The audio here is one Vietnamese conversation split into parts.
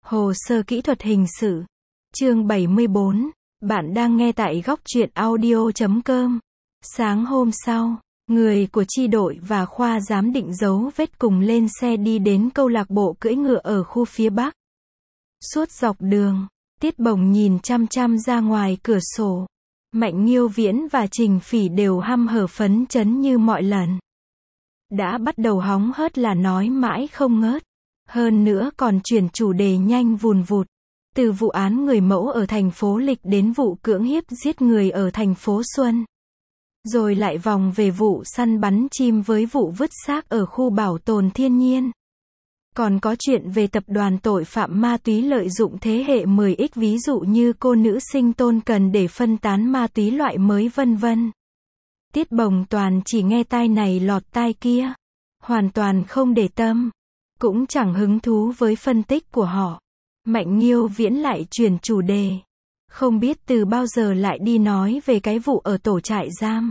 Hồ sơ kỹ thuật hình sự. Chương 74. Bạn đang nghe tại góc truyện audio.com. Sáng hôm sau, người của chi đội và khoa giám định dấu vết cùng lên xe đi đến câu lạc bộ cưỡi ngựa ở khu phía Bắc. Suốt dọc đường, Tiết Bồng nhìn chăm chăm ra ngoài cửa sổ. Mạnh Nghiêu Viễn và Trình Phỉ đều hăm hở phấn chấn như mọi lần. Đã bắt đầu hóng hớt là nói mãi không ngớt. Hơn nữa còn chuyển chủ đề nhanh vùn vụt. Từ vụ án người mẫu ở thành phố Lịch đến vụ cưỡng hiếp giết người ở thành phố Xuân. Rồi lại vòng về vụ săn bắn chim với vụ vứt xác ở khu bảo tồn thiên nhiên. Còn có chuyện về tập đoàn tội phạm ma túy lợi dụng thế hệ 10X, ví dụ như cô nữ sinh Tôn Cần để phân tán ma túy loại mới vân vân. Tiết Bồng toàn chỉ nghe tai này lọt tai kia. Hoàn toàn không để tâm. Cũng chẳng hứng thú với phân tích của họ. Mạnh Nghiêu Viễn lại chuyển chủ đề. Không biết từ bao giờ lại đi nói về cái vụ ở tổ trại giam.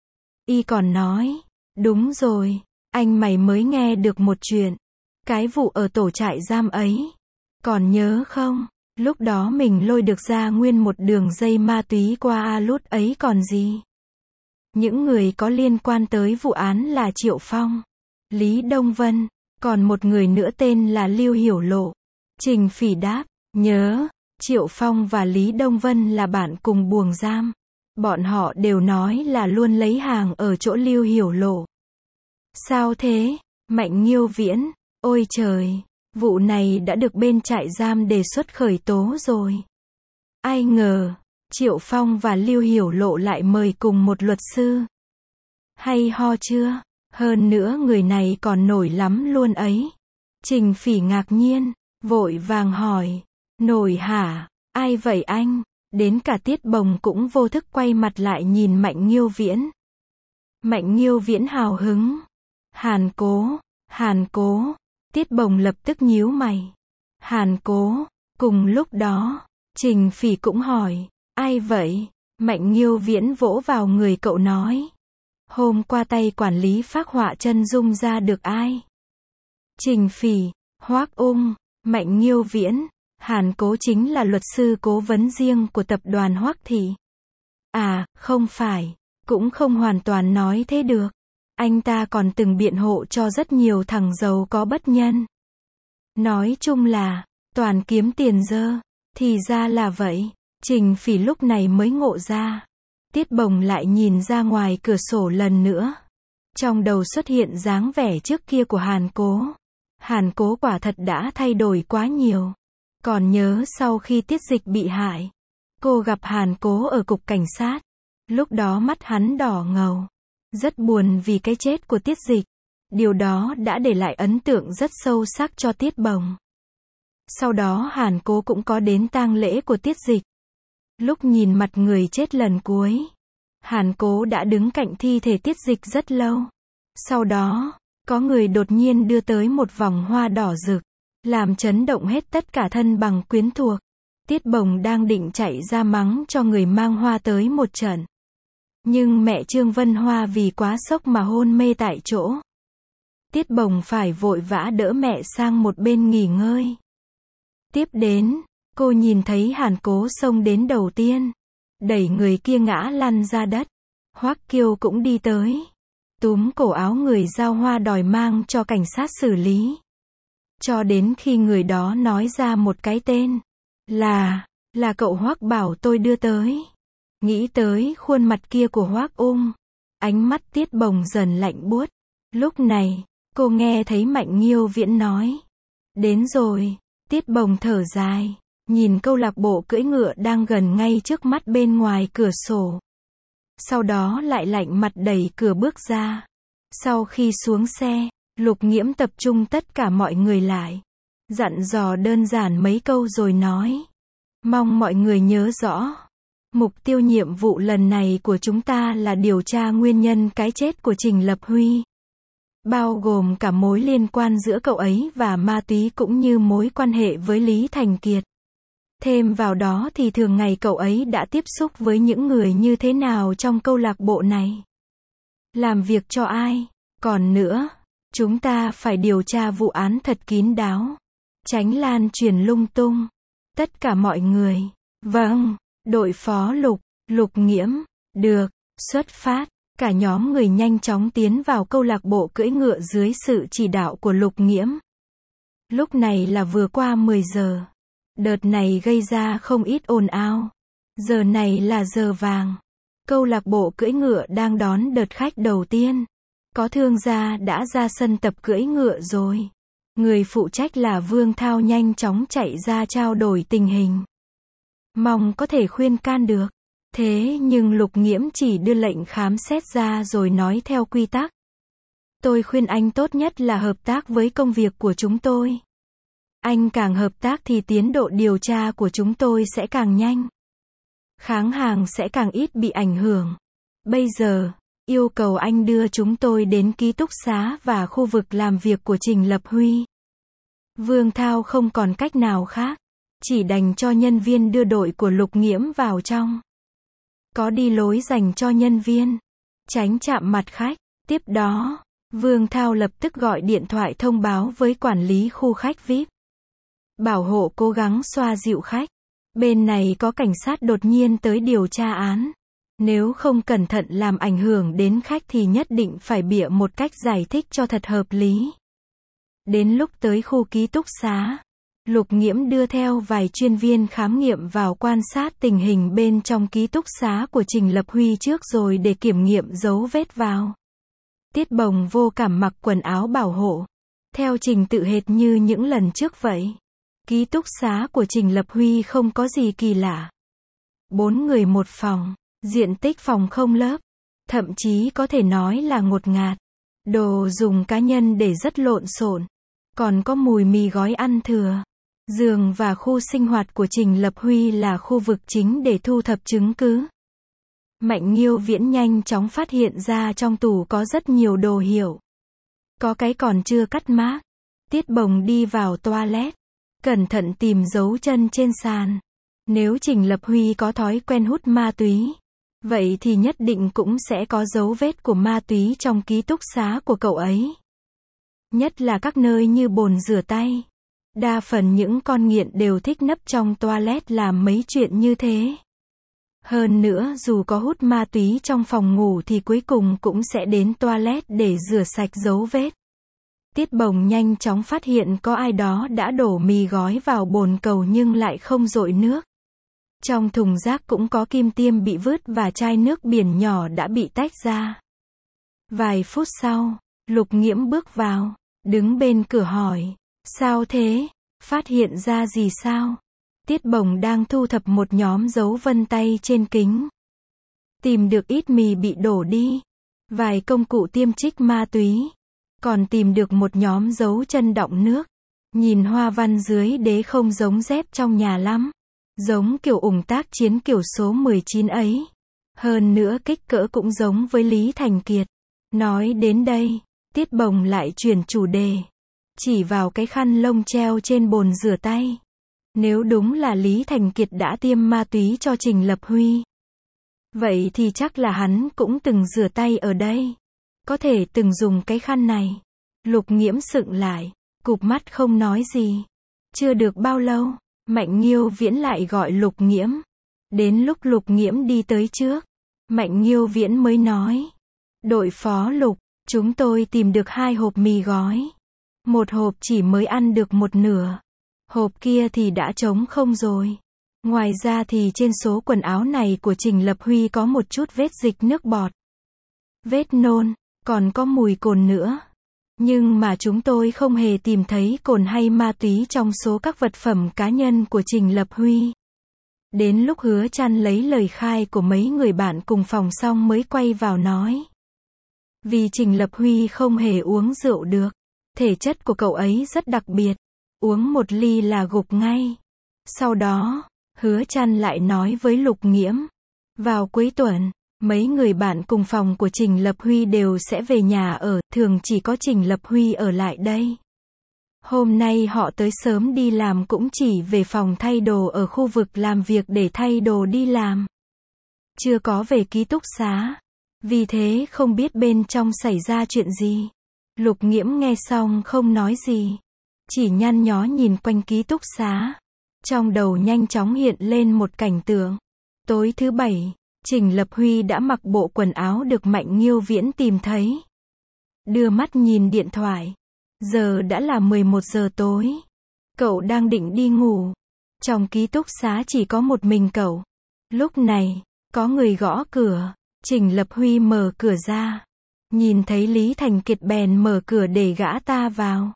Y còn nói, đúng rồi, anh mày mới nghe được một chuyện. Cái vụ ở tổ trại giam ấy. Còn nhớ không, lúc đó mình lôi được ra nguyên một đường dây ma túy qua Alut ấy còn gì. Những người có liên quan tới vụ án là Triệu Phong, Lý Đông Vân, còn một người nữa tên là Lưu Hiểu Lộ. Trình Phỉ đáp, nhớ, Triệu Phong và Lý Đông Vân là bạn cùng buồng giam. Bọn họ đều nói là luôn lấy hàng ở chỗ Lưu Hiểu Lộ. Sao thế? Mạnh Nghiêu Viễn, ôi trời, vụ này đã được bên trại giam đề xuất khởi tố rồi. Ai ngờ, Triệu Phong và Lưu Hiểu Lộ lại mời cùng một luật sư. Hay ho chưa? Hơn nữa người này còn nổi lắm luôn ấy. Trình Phỉ ngạc nhiên, vội vàng hỏi, nổi hả? Ai vậy anh? Đến cả Tiết Bồng cũng vô thức quay mặt lại nhìn Mạnh Nghiêu Viễn. Mạnh Nghiêu Viễn hào hứng. Hàn Cố, Hàn Cố. Tiết Bồng lập tức nhíu mày. Hàn Cố. Cùng lúc đó, Trình Phỉ cũng hỏi, ai vậy? Mạnh Nghiêu Viễn vỗ vào người cậu nói. Hôm qua tay quản lý phác họa chân dung ra được ai? Trình Phỉ, Hoác Ung. Mạnh Nghiêu Viễn, Hàn Cố chính là luật sư cố vấn riêng của tập đoàn Hoác Thị. À, không phải, cũng không hoàn toàn nói thế được. Anh ta còn từng biện hộ cho rất nhiều thằng giàu có bất nhân. Nói chung là, toàn kiếm tiền dơ. Thì ra là vậy. Trình Phỉ lúc này mới ngộ ra. Tiết Bồng lại nhìn ra ngoài cửa sổ lần nữa. Trong đầu xuất hiện dáng vẻ trước kia của Hàn Cố. Hàn Cố quả thật đã thay đổi quá nhiều. Còn nhớ sau khi Tiết Dịch bị hại, cô gặp Hàn Cố ở cục cảnh sát. Lúc đó mắt hắn đỏ ngầu. Rất buồn vì cái chết của Tiết Dịch. Điều đó đã để lại ấn tượng rất sâu sắc cho Tiết Bồng. Sau đó Hàn Cố cũng có đến tang lễ của Tiết Dịch. Lúc nhìn mặt người chết lần cuối, Hàn Cố đã đứng cạnh thi thể Tiết Dịch rất lâu. Sau đó, có người đột nhiên đưa tới một vòng hoa đỏ rực, làm chấn động hết tất cả thân bằng quyến thuộc. Tiết Bồng đang định chạy ra mắng cho người mang hoa tới một trận. Nhưng mẹ Trương Vân Hoa vì quá sốc mà hôn mê tại chỗ. Tiết Bồng phải vội vã đỡ mẹ sang một bên nghỉ ngơi. Tiếp đến, cô nhìn thấy Hàn Cố xông đến đầu tiên, đẩy người kia ngã lăn ra đất. Hoắc Kiêu cũng đi tới, túm cổ áo người giao hoa đòi mang cho cảnh sát xử lý. Cho đến khi người đó nói ra một cái tên, là cậu Hoắc bảo tôi đưa tới. Nghĩ tới khuôn mặt kia của Hoắc Ung, ánh mắt Tiết Bồng dần lạnh buốt. Lúc này, cô nghe thấy Mạnh Nghiêu Viễn nói, đến rồi. Tiết Bồng thở dài, nhìn câu lạc bộ cưỡi ngựa đang gần ngay trước mắt bên ngoài cửa sổ. Sau đó lại lạnh mặt đẩy cửa bước ra. Sau khi xuống xe, Lục Nghiễm tập trung tất cả mọi người lại. Dặn dò đơn giản mấy câu rồi nói. Mong mọi người nhớ rõ. Mục tiêu nhiệm vụ lần này của chúng ta là điều tra nguyên nhân cái chết của Trình Lập Huy. Bao gồm cả mối liên quan giữa cậu ấy và ma túy cũng như mối quan hệ với Lý Thành Kiệt. Thêm vào đó thì thường ngày cậu ấy đã tiếp xúc với những người như thế nào trong câu lạc bộ này. Làm việc cho ai? Còn nữa, chúng ta phải điều tra vụ án thật kín đáo. tránh lan truyền lung tung. Tất cả mọi người. Vâng, đội phó Lục, Lục Nghiễm. Được, xuất phát. Cả nhóm người nhanh chóng tiến vào câu lạc bộ cưỡi ngựa dưới sự chỉ đạo của Lục Nghiễm. Lúc này là vừa qua 10 giờ. Đợt này gây ra không ít ồn ào. Giờ này là giờ vàng. Câu lạc bộ cưỡi ngựa đang đón đợt khách đầu tiên. Có thương gia đã ra sân tập cưỡi ngựa rồi. Người phụ trách là Vương Thao nhanh chóng chạy ra trao đổi tình hình. Mong có thể khuyên can được. Thế nhưng Lục Nghiễm chỉ đưa lệnh khám xét ra rồi nói theo quy tắc. Tôi khuyên anh tốt nhất là hợp tác với công việc của chúng tôi. Anh càng hợp tác thì tiến độ điều tra của chúng tôi sẽ càng nhanh. Kháng hàng sẽ càng ít bị ảnh hưởng. Bây giờ, yêu cầu anh đưa chúng tôi đến ký túc xá và khu vực làm việc của Trình Lập Huy. Vương Thao không còn cách nào khác. Chỉ đành cho nhân viên đưa đội của Lục Nghiễm vào trong. Có đi lối dành cho nhân viên. Tránh chạm mặt khách. Tiếp đó, Vương Thao lập tức gọi điện thoại thông báo với quản lý khu khách VIP. Bảo hộ cố gắng xoa dịu khách. Bên này có cảnh sát đột nhiên tới điều tra án. Nếu không cẩn thận làm ảnh hưởng đến khách thì nhất định phải bịa một cách giải thích cho thật hợp lý. Đến lúc tới khu ký túc xá, Lục Nghiễm đưa theo vài chuyên viên khám nghiệm vào quan sát tình hình bên trong ký túc xá của Trình Lập Huy trước rồi để kiểm nghiệm dấu vết vào. Tiết Bồng vô cảm mặc quần áo bảo hộ. Theo trình tự hệt như những lần trước vậy. Ký túc xá của Trình Lập Huy không có gì kỳ lạ. 4 người một phòng, diện tích phòng không lớp. Thậm chí có thể nói là ngột ngạt. Đồ dùng cá nhân để rất lộn xộn. Còn có mùi mì gói ăn thừa. Giường và khu sinh hoạt của Trình Lập Huy là khu vực chính để thu thập chứng cứ. Mạnh Nghiêu Viễn nhanh chóng phát hiện ra trong tủ có rất nhiều đồ hiệu. Có cái còn chưa cắt mác. Tiết Bồng đi vào toilet. Cẩn thận tìm dấu chân trên sàn. Nếu Trình Lập Huy có thói quen hút ma túy, vậy thì nhất định cũng sẽ có dấu vết của ma túy trong ký túc xá của cậu ấy. Nhất là các nơi như bồn rửa tay. Đa phần những con nghiện đều thích nấp trong toilet làm mấy chuyện như thế. Hơn nữa dù có hút ma túy trong phòng ngủ thì cuối cùng cũng sẽ đến toilet để rửa sạch dấu vết. Tiết Bồng nhanh chóng phát hiện có ai đó đã đổ mì gói vào bồn cầu nhưng lại không dội nước. Trong thùng rác cũng có kim tiêm bị vứt và chai nước biển nhỏ đã bị tách ra. Vài phút sau, Lục Nghiễm bước vào, đứng bên cửa hỏi, sao thế, phát hiện ra gì sao? Tiết Bồng đang thu thập một nhóm dấu vân tay trên kính. Tìm được ít mì bị đổ đi, vài công cụ tiêm trích ma túy, còn tìm được một nhóm dấu chân đọng nước. Nhìn hoa văn dưới đế không giống dép trong nhà lắm. Giống kiểu ủng tác chiến kiểu số 19 ấy. Hơn nữa kích cỡ cũng giống với Lý Thành Kiệt. Nói đến đây, Tiết Bồng lại chuyển chủ đề. Chỉ vào cái khăn lông treo trên bồn rửa tay. Nếu đúng là Lý Thành Kiệt đã tiêm ma túy cho Trình Lập Huy, vậy thì chắc là hắn cũng từng rửa tay ở đây. Có thể từng dùng cái khăn này. Lục Nghiễm sững lại, cụp mắt không nói gì. Chưa được bao lâu, Mạnh Nghiêu Viễn lại gọi Lục Nghiễm. Đến lúc Lục Nghiễm đi tới trước, Mạnh Nghiêu Viễn mới nói. Đội phó Lục, chúng tôi tìm được 2 hộp mì gói. Một hộp chỉ mới ăn được một nửa. Hộp kia thì đã trống không rồi. Ngoài ra thì trên số quần áo này của Trình Lập Huy có một chút vết dịch nước bọt. Vết nôn, còn có mùi cồn nữa. Nhưng mà chúng tôi không hề tìm thấy cồn hay ma túy trong số các vật phẩm cá nhân của Trình Lập Huy. Đến lúc Hứa Trăn lấy lời khai của mấy người bạn cùng phòng xong mới quay vào nói. Vì Trình Lập Huy không hề uống rượu được. Thể chất của cậu ấy rất đặc biệt. Uống một ly là gục ngay. Sau đó, Hứa Trăn lại nói với Lục Nghiễm. Vào cuối tuần, mấy người bạn cùng phòng của Trình Lập Huy đều sẽ về nhà ở, thường chỉ có Trình Lập Huy ở lại đây. Hôm nay họ tới sớm đi làm cũng chỉ về phòng thay đồ ở khu vực làm việc để thay đồ đi làm. Chưa có về ký túc xá. Vì thế không biết bên trong xảy ra chuyện gì. Lục Nghiễm nghe xong không nói gì. chỉ nhăn nhó nhìn quanh ký túc xá. Trong đầu nhanh chóng hiện lên một cảnh tượng. Tối thứ bảy, Trình Lập Huy đã mặc bộ quần áo được Mạnh Nghiêu Viễn tìm thấy. Đưa mắt nhìn điện thoại. Giờ đã là 11 giờ tối. Cậu đang định đi ngủ. Trong ký túc xá chỉ có một mình cậu. Lúc này, có người gõ cửa. Trình Lập Huy mở cửa ra. Nhìn thấy Lý Thành Kiệt bèn mở cửa để gã ta vào.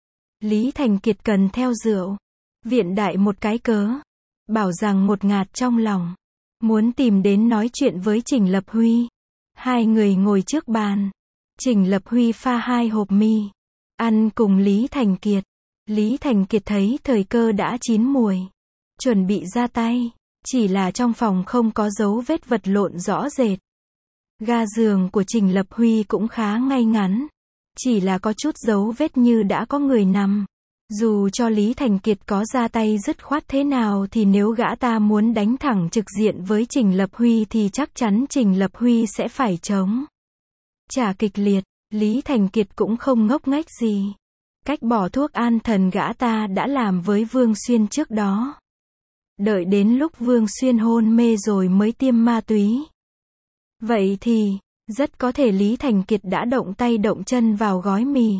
Lý Thành Kiệt cần theo rượu. Viện đại một cái cớ. Bảo rằng ngột ngạt trong lòng. Muốn tìm đến nói chuyện với Trình Lập Huy. Hai người ngồi trước bàn. Trình Lập Huy pha 2 hộp mì. Ăn cùng Lý Thành Kiệt. Lý Thành Kiệt thấy thời cơ đã chín muồi. Chuẩn bị ra tay. Chỉ là trong phòng không có dấu vết vật lộn rõ rệt. Ga giường của Trình Lập Huy cũng khá ngay ngắn. Chỉ là có chút dấu vết như đã có người nằm. Dù cho Lý Thành Kiệt có ra tay dứt khoát thế nào thì nếu gã ta muốn đánh thẳng trực diện với Trình Lập Huy thì chắc chắn Trình Lập Huy sẽ phải chống trả kịch liệt. Lý Thành Kiệt cũng không ngốc nghếch gì. Cách bỏ thuốc an thần gã ta đã làm với Vương Xuyên trước đó. Đợi đến lúc Vương Xuyên hôn mê rồi mới tiêm ma túy. Vậy thì, rất có thể Lý Thành Kiệt đã động tay động chân vào gói mì.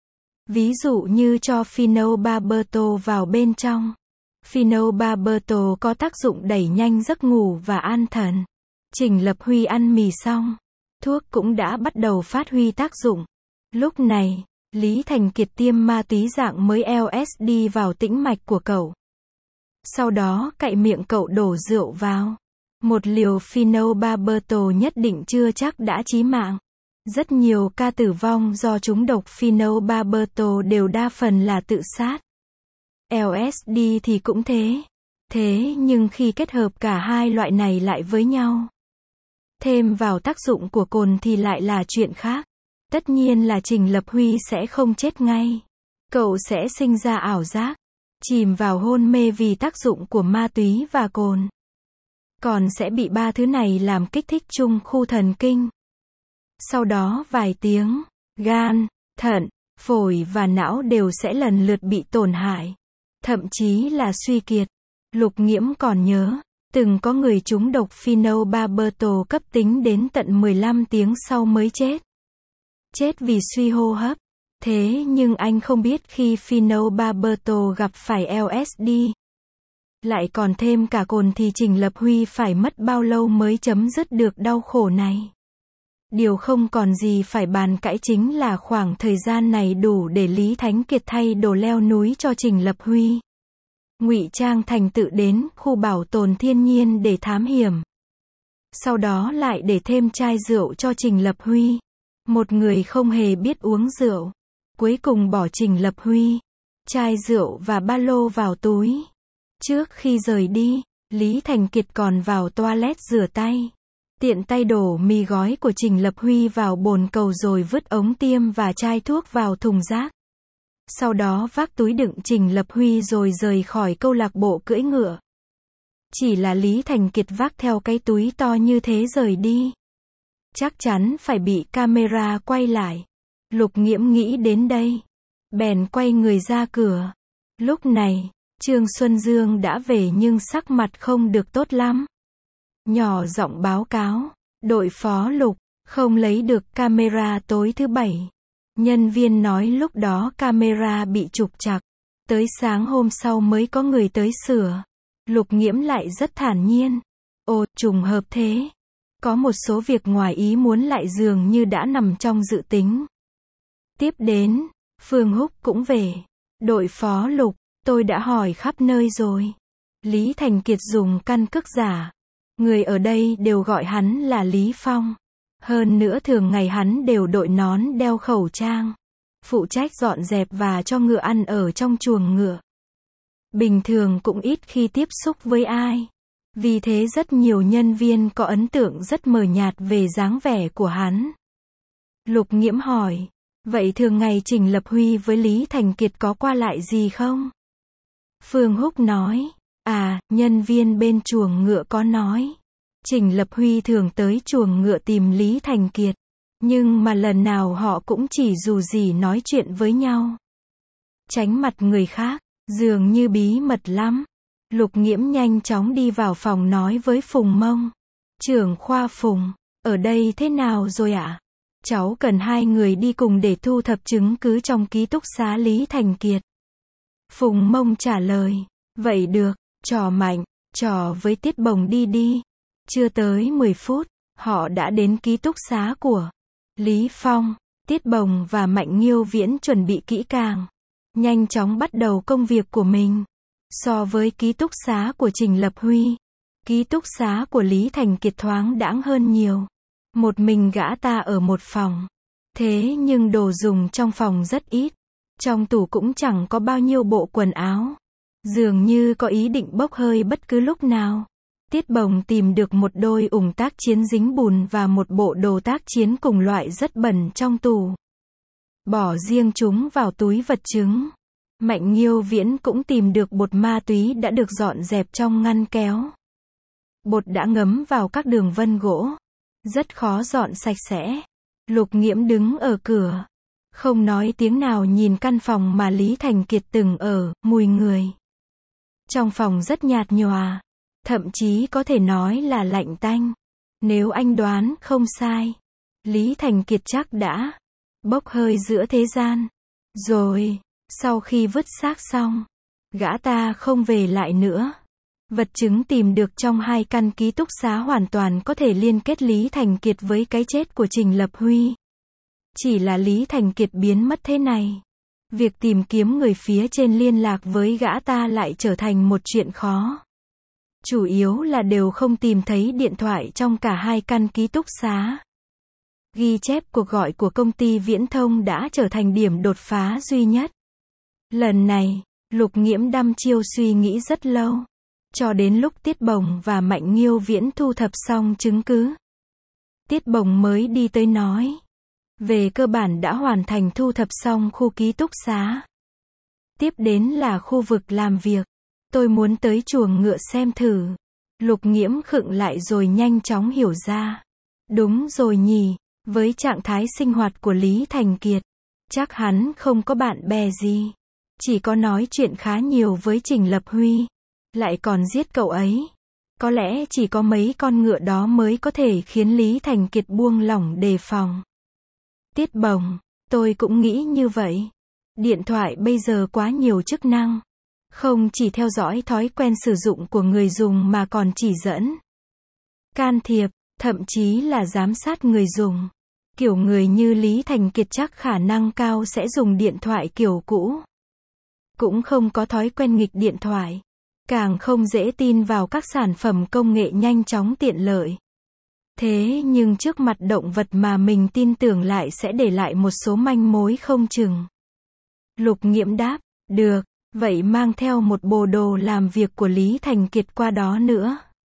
Ví dụ như cho phenobarbital vào bên trong. Phenobarbital có tác dụng đẩy nhanh giấc ngủ và an thần. Trình Lập Huy ăn mì xong. Thuốc cũng đã bắt đầu phát huy tác dụng. Lúc này, Lý Thành Kiệt tiêm ma túy dạng mới LSD vào tĩnh mạch của cậu. Sau đó cạy miệng cậu đổ rượu vào. Một liều phenobarbital nhất định chưa chắc đã chí mạng. Rất nhiều ca tử vong do trúng độc phenobarbital đều đa phần là tự sát. LSD thì cũng thế. Thế nhưng khi kết hợp cả hai loại này lại với nhau, thêm vào tác dụng của cồn thì lại là chuyện khác. Tất nhiên là Trình Lập Huy sẽ không chết ngay. Cậu sẽ sinh ra ảo giác, chìm vào hôn mê vì tác dụng của ma túy và cồn. Còn sẽ bị 3 thứ này làm kích thích chung khu thần kinh. Sau đó vài tiếng, gan, thận, phổi và não đều sẽ lần lượt bị tổn hại. Thậm chí là suy kiệt. Lục Nghiễm còn nhớ, từng có người trúng độc phenobarbital cấp tính đến tận 15 tiếng sau mới chết. Chết vì suy hô hấp. Thế nhưng anh không biết khi phenobarbital gặp phải LSD, lại còn thêm cả cồn thì Trình Lập Huy phải mất bao lâu mới chấm dứt được đau khổ này. Điều không còn gì phải bàn cãi chính là khoảng thời gian này đủ để Lý Thánh Kiệt thay đồ leo núi cho Trình Lập Huy. Ngụy trang thành tự đến khu bảo tồn thiên nhiên để thám hiểm. Sau đó lại để thêm chai rượu cho Trình Lập Huy. Một người không hề biết uống rượu. Cuối cùng bỏ Trình Lập Huy, chai rượu và ba lô vào túi. Trước khi rời đi, Lý Thành Kiệt còn vào toilet rửa tay. Tiện tay đổ mì gói của Trình Lập Huy vào bồn cầu rồi vứt ống tiêm và chai thuốc vào thùng rác. Sau đó vác túi đựng Trình Lập Huy rồi rời khỏi câu lạc bộ cưỡi ngựa. Chỉ là Lý Thành Kiệt vác theo cái túi to như thế rời đi. Chắc chắn phải bị camera quay lại. Lục Nghiễm nghĩ đến đây. Bèn quay người ra cửa. Lúc này, Trương Xuân Dương đã về nhưng sắc mặt không được tốt lắm. Nhỏ giọng báo cáo, đội phó Lục, không lấy được camera tối thứ bảy. Nhân viên nói lúc đó camera bị trục trặc. Tới sáng hôm sau mới có người tới sửa. Lục Nghiễm lại rất thản nhiên. Ồ, trùng hợp thế. Có một số việc ngoài ý muốn lại dường như đã nằm trong dự tính. Tiếp đến, Phương Húc cũng về. Đội phó Lục, tôi đã hỏi khắp nơi rồi. Lý Thành Kiệt dùng căn cước giả. Người ở đây đều gọi hắn là Lý Phong. Hơn nữa thường ngày hắn đều đội nón đeo khẩu trang. Phụ trách dọn dẹp và cho ngựa ăn ở trong chuồng ngựa. Bình thường cũng ít khi tiếp xúc với ai. Vì thế rất nhiều nhân viên có ấn tượng rất mờ nhạt về dáng vẻ của hắn. Lục Nghiễm hỏi, vậy thường ngày Trình Lập Huy với Lý Thành Kiệt có qua lại gì không? Phương Húc nói, nhân viên bên chuồng ngựa có nói. Trình Lập Huy thường tới chuồng ngựa tìm Lý Thành Kiệt. Nhưng mà lần nào họ cũng chỉ dù gì nói chuyện với nhau. tránh mặt người khác, dường như bí mật lắm. Lục Nghiễm nhanh chóng đi vào phòng nói với Phùng Mông. Trưởng khoa Phùng, ở đây thế nào rồi ạ? Cháu cần hai người đi cùng để thu thập chứng cứ trong ký túc xá Lý Thành Kiệt. Phùng Mông trả lời. Vậy được, trò Mạnh, trò với Tiết Bồng đi đi. Chưa tới 10 phút, họ đã đến ký túc xá của Lý Phong. Tiết Bồng và Mạnh Nghiêu Viễn chuẩn bị kỹ càng, nhanh chóng bắt đầu công việc của mình. So với ký túc xá của Trình Lập Huy, ký túc xá của Lý Thành Kiệt thoáng đãng hơn nhiều. Một mình gã ta ở một phòng. Thế nhưng đồ dùng trong phòng rất ít. Trong tủ cũng chẳng có bao nhiêu bộ quần áo. Dường như có ý định bốc hơi bất cứ lúc nào. Tiết Bồng tìm được một đôi ủng tác chiến dính bùn và một bộ đồ tác chiến cùng loại rất bẩn trong tủ. Bỏ riêng chúng vào túi vật chứng. Mạnh Nghiêu Viễn cũng tìm được bột ma túy đã được dọn dẹp trong ngăn kéo. Bột đã ngấm vào các đường vân gỗ. Rất khó dọn sạch sẽ. Lục Nghiễm đứng ở cửa. Không nói tiếng nào nhìn căn phòng mà Lý Thành Kiệt từng ở, mùi người. Trong phòng rất nhạt nhòa. Thậm chí có thể nói là lạnh tanh. Nếu anh đoán không sai, Lý Thành Kiệt chắc đã bốc hơi giữa thế gian. Rồi, sau khi vứt xác xong, gã ta không về lại nữa. Vật chứng tìm được trong hai căn ký túc xá hoàn toàn có thể liên kết Lý Thành Kiệt với cái chết của Trình Lập Huy. Chỉ là Lý Thành Kiệt biến mất thế này. Việc tìm kiếm người phía trên liên lạc với gã ta lại trở thành một chuyện khó. Chủ yếu là đều không tìm thấy điện thoại trong cả hai căn ký túc xá. Ghi chép cuộc gọi của công ty viễn thông đã trở thành điểm đột phá duy nhất. Lần này, Lục Nghiễm đăm chiêu suy nghĩ rất lâu. Cho đến lúc Tiết Bồng và Mạnh Nghiêu Viễn thu thập xong chứng cứ. Tiết Bồng mới đi tới nói. Về cơ bản đã hoàn thành thu thập xong khu ký túc xá. Tiếp đến là khu vực làm việc. Tôi muốn tới chuồng ngựa xem thử. Lục Nghiễm khựng lại rồi nhanh chóng hiểu ra. Đúng rồi nhỉ, với trạng thái sinh hoạt của Lý Thành Kiệt, chắc hắn không có bạn bè gì. Chỉ có nói chuyện khá nhiều với Trình Lập Huy. Lại còn giết cậu ấy. Có lẽ chỉ có mấy con ngựa đó mới có thể khiến Lý Thành Kiệt buông lỏng đề phòng. Tiết Bồng, tôi cũng nghĩ như vậy. Điện thoại bây giờ quá nhiều chức năng. Không chỉ theo dõi thói quen sử dụng của người dùng mà còn chỉ dẫn, can thiệp, thậm chí là giám sát người dùng. Kiểu người như Lý Thành Kiệt chắc khả năng cao sẽ dùng điện thoại kiểu cũ. Cũng không có thói quen nghịch điện thoại. Càng không dễ tin vào các sản phẩm công nghệ nhanh chóng tiện lợi. Thế nhưng trước mặt động vật mà mình tin tưởng lại sẽ để lại một số manh mối không chừng. Lục Nghiễm đáp, được, vậy mang theo một bộ đồ làm việc của Lý Thành Kiệt qua đó nữa.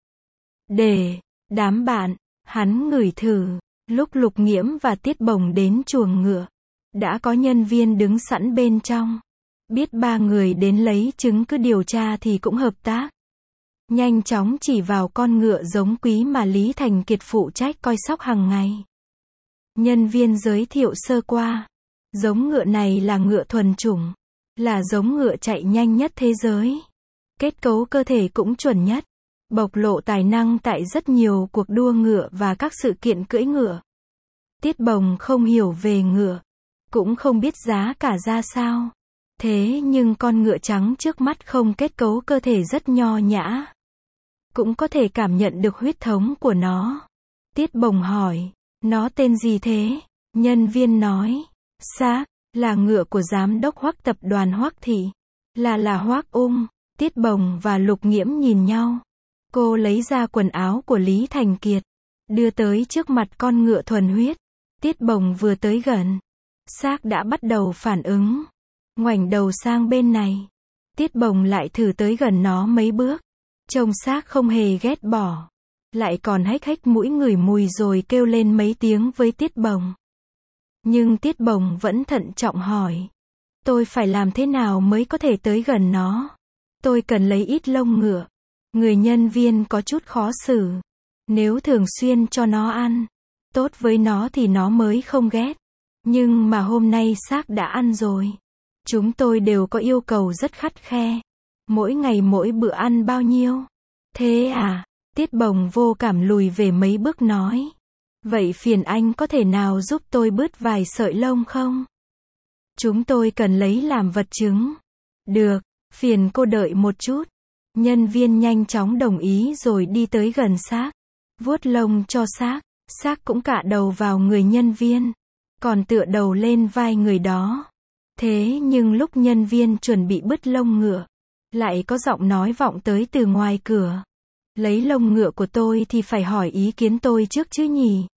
Để đám bạn, hắn ngửi thử. Lúc Lục Nghiễm và Tiết Bồng đến chuồng ngựa, đã có nhân viên đứng sẵn bên trong. Biết ba người đến lấy chứng cứ điều tra thì cũng hợp tác. Nhanh chóng chỉ vào con ngựa giống quý mà Lý Thành Kiệt phụ trách coi sóc hàng ngày. Nhân viên giới thiệu sơ qua. Giống ngựa này là ngựa thuần chủng. Là giống ngựa chạy nhanh nhất thế giới. Kết cấu cơ thể cũng chuẩn nhất. Bộc lộ tài năng tại rất nhiều cuộc đua ngựa và các sự kiện cưỡi ngựa. Tiết Bồng không hiểu về ngựa. Cũng không biết giá cả ra sao. Thế nhưng con ngựa trắng trước mắt không kết cấu cơ thể rất nho nhã. Cũng có thể cảm nhận được huyết thống của nó. Tiết Bồng hỏi, nó tên gì thế? Nhân viên nói, xác, là ngựa của giám đốc Hoắc tập đoàn Hoắc Thị. Là Hoắc Ung. Tiết Bồng và Lục Nghiễm nhìn nhau. Cô lấy ra quần áo của Lý Thành Kiệt, đưa tới trước mặt con ngựa thuần huyết. Tiết Bồng vừa tới gần, xác đã bắt đầu phản ứng. Ngoảnh đầu sang bên này. Tiết Bồng lại thử tới gần nó mấy bước. Trông xác không hề ghét bỏ. Lại còn hếch hếch mũi ngửi mùi rồi kêu lên mấy tiếng với Tiết Bồng. Nhưng Tiết Bồng vẫn thận trọng hỏi. Tôi phải làm thế nào mới có thể tới gần nó? Tôi cần lấy ít lông ngựa. Người nhân viên có chút khó xử. Nếu thường xuyên cho nó ăn tốt với nó thì nó mới không ghét. Nhưng mà hôm nay xác đã ăn rồi. Chúng tôi đều có yêu cầu rất khắt khe. Mỗi ngày mỗi bữa ăn bao nhiêu? Thế à? Tiết Bồng vô cảm lùi về mấy bước nói. Vậy phiền anh có thể nào giúp tôi bứt vài sợi lông không? Chúng tôi cần lấy làm vật chứng. Được, phiền cô đợi một chút. Nhân viên nhanh chóng đồng ý rồi đi tới gần xác. Vuốt lông cho xác. Xác cũng cạ đầu vào người nhân viên. Còn tựa đầu lên vai người đó. Thế nhưng lúc nhân viên chuẩn bị bứt lông ngựa, lại có giọng nói vọng tới từ ngoài cửa. Lấy lông ngựa của tôi thì phải hỏi ý kiến tôi trước chứ nhỉ?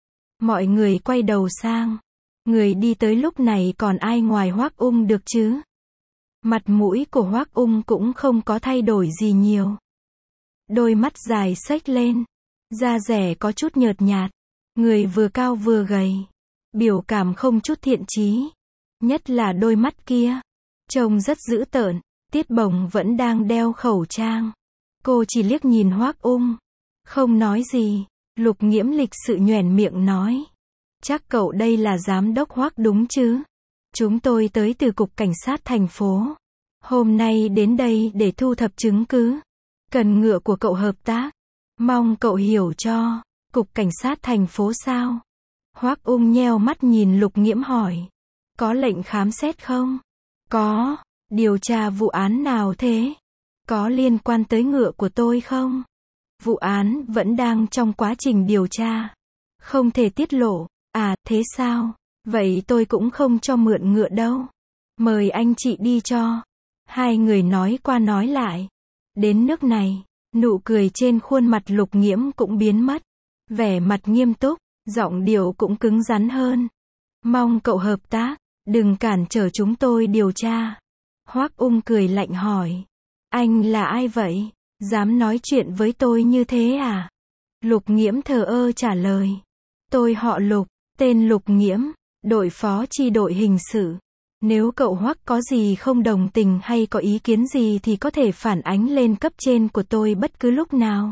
Mọi người quay đầu sang. Người đi tới lúc này còn ai ngoài Hoắc Ung được chứ? Mặt mũi của Hoắc Ung cũng không có thay đổi gì nhiều. Đôi mắt dài xếch lên. Da dẻ có chút nhợt nhạt. Người vừa cao vừa gầy. Biểu cảm không chút thiện chí. Nhất là đôi mắt kia. Trông rất dữ tợn. Tiết Bồng vẫn đang đeo khẩu trang. Cô chỉ liếc nhìn Hoắc Ung. Không nói gì. Lục Nghiễm lịch sự nhoẻn miệng nói. Chắc cậu đây là giám đốc Hoắc đúng chứ? Chúng tôi tới từ cục cảnh sát thành phố. Hôm nay đến đây để thu thập chứng cứ. Cần ngựa của cậu hợp tác. Mong cậu hiểu cho. Cục cảnh sát thành phố sao? Hoắc Ung nheo mắt nhìn Lục Nghiễm hỏi. Có lệnh khám xét không? Có. Điều tra vụ án nào thế? Có liên quan tới ngựa của tôi không? Vụ án vẫn đang trong quá trình điều tra. Không thể tiết lộ. À, thế sao? Vậy tôi cũng không cho mượn ngựa đâu. Mời anh chị đi cho. Hai người nói qua nói lại. Đến nước này, nụ cười trên khuôn mặt Lục Nghiễm cũng biến mất. Vẻ mặt nghiêm túc, giọng điệu cũng cứng rắn hơn. Mong cậu hợp tác, đừng cản trở chúng tôi điều tra. Hoắc Ung cười lạnh hỏi. Anh là ai vậy? Dám nói chuyện với tôi như thế à? Lục Nghiễm thờ ơ trả lời. Tôi họ Lục, tên Lục Nghiễm, đội phó chi đội hình sự. Nếu cậu Hoắc có gì không đồng tình hay có ý kiến gì thì có thể phản ánh lên cấp trên của tôi bất cứ lúc nào.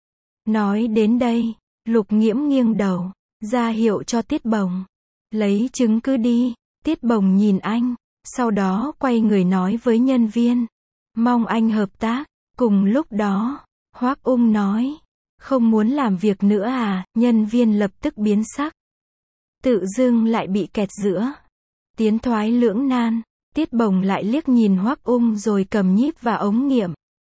Nói đến đây, Lục Nghiễm nghiêng đầu, ra hiệu cho Tiết Bồng. Lấy chứng cứ đi. Tiết Bồng nhìn anh, sau đó quay người nói với nhân viên. Mong anh hợp tác. Cùng lúc đó, Hoắc Ung nói. Không muốn làm việc nữa à? Nhân viên lập tức biến sắc. Tự dưng lại bị kẹt giữa. Tiến thoái lưỡng nan. Tiết Bồng lại liếc nhìn Hoắc Ung rồi cầm nhíp và ống nghiệm.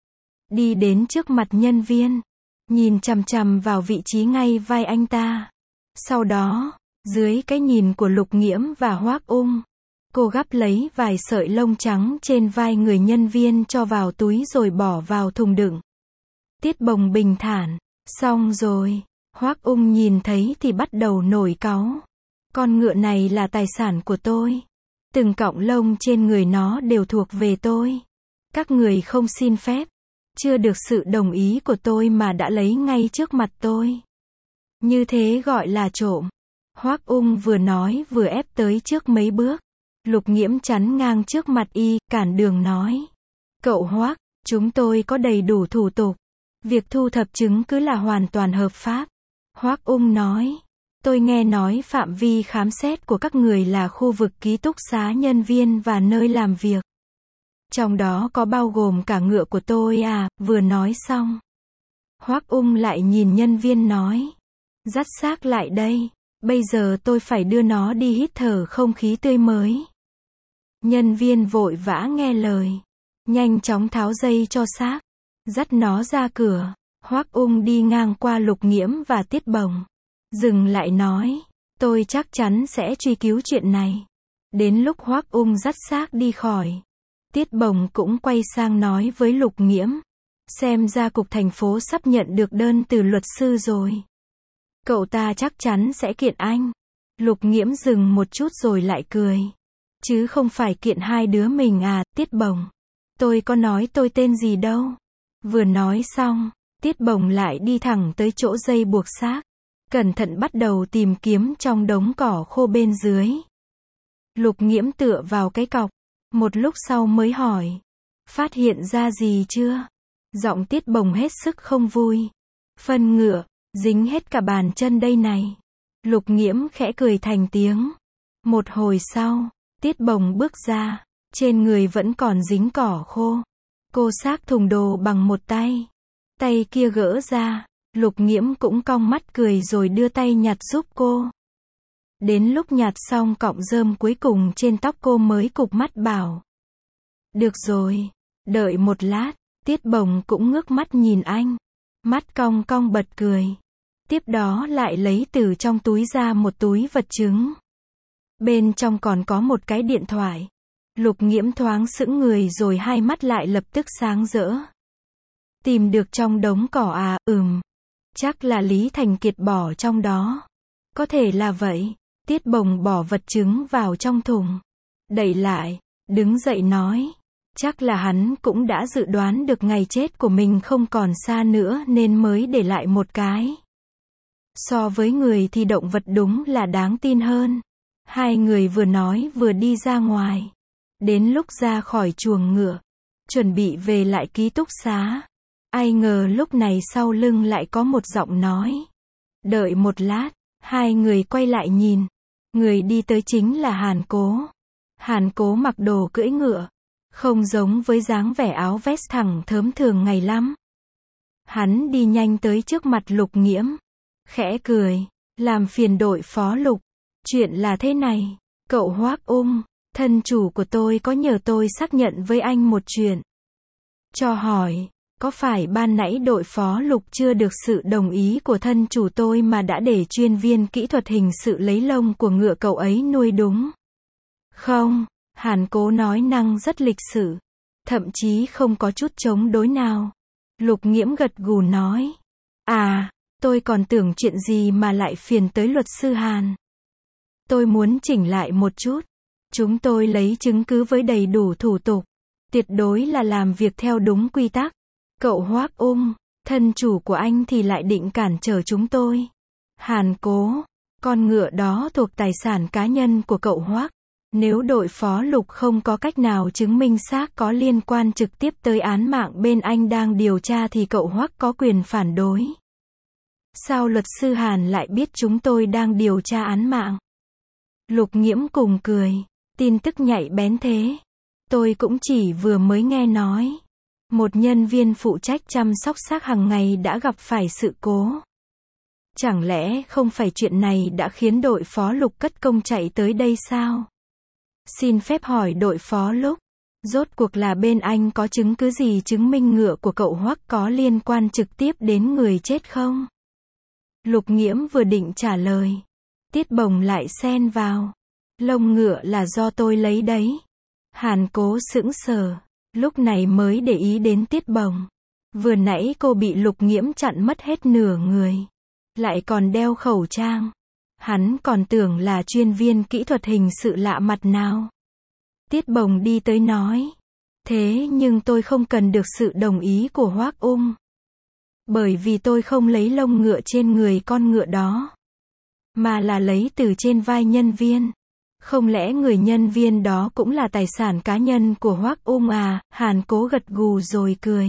Đi đến trước mặt nhân viên. Nhìn chằm chằm vào vị trí ngay vai anh ta. Sau đó, dưới cái nhìn của Lục Nghiễm và Hoắc Ung, cô gắp lấy vài sợi lông trắng trên vai người nhân viên cho vào túi rồi bỏ vào thùng đựng. Tiết Bồng bình thản. Xong rồi. Hoắc Ung nhìn thấy thì bắt đầu nổi cáu. Con ngựa này là tài sản của tôi. Từng cọng lông trên người nó đều thuộc về tôi. Các người không xin phép, chưa được sự đồng ý của tôi mà đã lấy ngay trước mặt tôi. Như thế gọi là trộm. Hoắc Ung vừa nói vừa ép tới trước mấy bước. Lục Nghiễm chắn ngang trước mặt y, cản đường nói. Cậu Hoắc, chúng tôi có đầy đủ thủ tục. Việc thu thập chứng cứ là hoàn toàn hợp pháp. Hoắc Ung nói. Tôi nghe nói phạm vi khám xét của các người là khu vực ký túc xá nhân viên và nơi làm việc. Trong đó có bao gồm cả ngựa của tôi à? Vừa nói xong, Hoắc Ung lại nhìn nhân viên nói. Dắt xác lại đây. Bây giờ tôi phải đưa nó đi hít thở không khí tươi mới. Nhân viên vội vã nghe lời. Nhanh chóng tháo dây cho xác. Dắt nó ra cửa. Hoắc Ung đi ngang qua Lục Nghiễm và Tiết Bồng. Dừng lại nói. Tôi chắc chắn sẽ truy cứu chuyện này. Đến lúc Hoắc Ung dắt xác đi khỏi, Tiết Bồng cũng quay sang nói với Lục Nghiễm. Xem ra cục thành phố sắp nhận được đơn từ luật sư rồi. Cậu ta chắc chắn sẽ kiện anh. Lục Nghiễm dừng một chút rồi lại cười. Chứ không phải kiện hai đứa mình à? Tiết Bồng. Tôi có nói tôi tên gì đâu. Vừa nói xong, Tiết Bồng lại đi thẳng tới chỗ dây buộc xác. Cẩn thận bắt đầu tìm kiếm trong đống cỏ khô bên dưới. Lục Nghiễm tựa vào cái cọc. Một lúc sau mới hỏi. Phát hiện ra gì chưa? Giọng Tiết Bồng hết sức không vui. Phân ngựa, dính hết cả bàn chân đây này. Lục Nghiễm khẽ cười thành tiếng. Một hồi sau, Tiết Bồng bước ra. Trên người vẫn còn dính cỏ khô. Cô xách thùng đồ bằng một tay. Tay kia gỡ ra. Lục Nghiễm cũng cong mắt cười rồi đưa tay nhặt giúp cô. Đến lúc nhặt xong cọng rơm cuối cùng trên tóc cô mới cụp mắt bảo. Được rồi. Đợi một lát. Tiết Bồng cũng ngước mắt nhìn anh. Mắt cong cong bật cười. Tiếp đó lại lấy từ trong túi ra một túi vật chứng. Bên trong còn có một cái điện thoại. Lục Nghiễm thoáng sững người rồi hai mắt lại lập tức sáng rỡ. Tìm được trong đống cỏ à? Chắc là Lý Thành Kiệt bỏ trong đó. Có thể là vậy. Tiết Bồng bỏ vật chứng vào trong thùng. Đậy lại. Đứng dậy nói. Chắc là hắn cũng đã dự đoán được ngày chết của mình không còn xa nữa nên mới để lại một cái. So với người thì động vật đúng là đáng tin hơn. Hai người vừa nói vừa đi ra ngoài. Đến lúc ra khỏi chuồng ngựa, chuẩn bị về lại ký túc xá. Ai ngờ lúc này sau lưng lại có một giọng nói. Đợi một lát, hai người quay lại nhìn. Người đi tới chính là Hàn Cố. Hàn Cố mặc đồ cưỡi ngựa. Không giống với dáng vẻ áo vest thẳng thớm thường ngày lắm. Hắn đi nhanh tới trước mặt Lục Nghiễm. Khẽ cười. Làm phiền đội phó Lục. Chuyện là thế này. Cậu Hoác Ung, thân chủ của tôi có nhờ tôi xác nhận với anh một chuyện. Cho hỏi, có phải ban nãy đội phó Lục chưa được sự đồng ý của thân chủ tôi mà đã để chuyên viên kỹ thuật hình sự lấy lông của ngựa cậu ấy nuôi đúng? Không, Hàn Cố nói năng rất lịch sự. Thậm chí không có chút chống đối nào. Lục Nghiễm gật gù nói. À, tôi còn tưởng chuyện gì mà lại phiền tới luật sư Hàn. Tôi muốn chỉnh lại một chút. Chúng tôi lấy chứng cứ với đầy đủ thủ tục. Tuyệt đối là làm việc theo đúng quy tắc. Cậu Hoác Ung, thân chủ của anh thì lại định cản trở chúng tôi. Hàn Cố, con ngựa đó thuộc tài sản cá nhân của cậu Hoác. Nếu đội phó Lục không có cách nào chứng minh xác có liên quan trực tiếp tới án mạng bên anh đang điều tra thì cậu Hoác có quyền phản đối. Sao luật sư Hàn lại biết chúng tôi đang điều tra án mạng? Lục Nghiễm cùng cười. Tin tức nhạy bén thế. Tôi cũng chỉ vừa mới nghe nói. Một nhân viên phụ trách chăm sóc xác hàng ngày đã gặp phải sự cố. Chẳng lẽ không phải chuyện này đã khiến đội phó Lục cất công chạy tới đây sao? Xin phép hỏi đội phó Lục. Rốt cuộc là bên anh có chứng cứ gì chứng minh ngựa của cậu Hoắc có liên quan trực tiếp đến người chết không? Lục Nghiễm vừa định trả lời. Tiết Bồng lại xen vào. Lông ngựa là do tôi lấy đấy. Hàn Cố sững sờ. Lúc này mới để ý đến Tiết Bồng. Vừa nãy cô bị Lục Nghiễm chặn mất hết nửa người. Lại còn đeo khẩu trang. Hắn còn tưởng là chuyên viên kỹ thuật hình sự lạ mặt nào. Tiết Bồng đi tới nói. Thế nhưng tôi không cần được sự đồng ý của Hoác Ung. Bởi vì tôi không lấy lông ngựa trên người con ngựa đó. Mà là lấy từ trên vai nhân viên. Không lẽ người nhân viên đó cũng là tài sản cá nhân của Hoác Ung à? Hàn Cố gật gù rồi cười.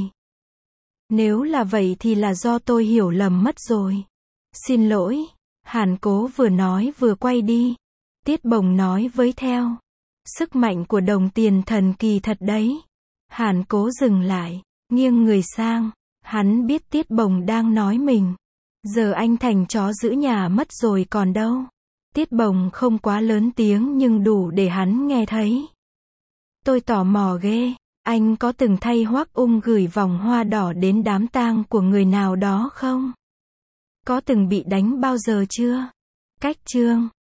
Nếu là vậy thì là do tôi hiểu lầm mất rồi. Xin lỗi. Hàn Cố vừa nói vừa quay đi. Tiết Bồng nói với theo. Sức mạnh của đồng tiền thần kỳ thật đấy. Hàn Cố dừng lại, nghiêng người sang. Hắn biết Tiết Bồng đang nói mình. Giờ anh thành chó giữ nhà mất rồi còn đâu. Tiết Bồng không quá lớn tiếng nhưng đủ để hắn nghe thấy. Tôi tò mò ghê. Anh có từng thay Hoác Ung gửi vòng hoa đỏ đến đám tang của người nào đó không? Có từng bị đánh bao giờ chưa? Cách chương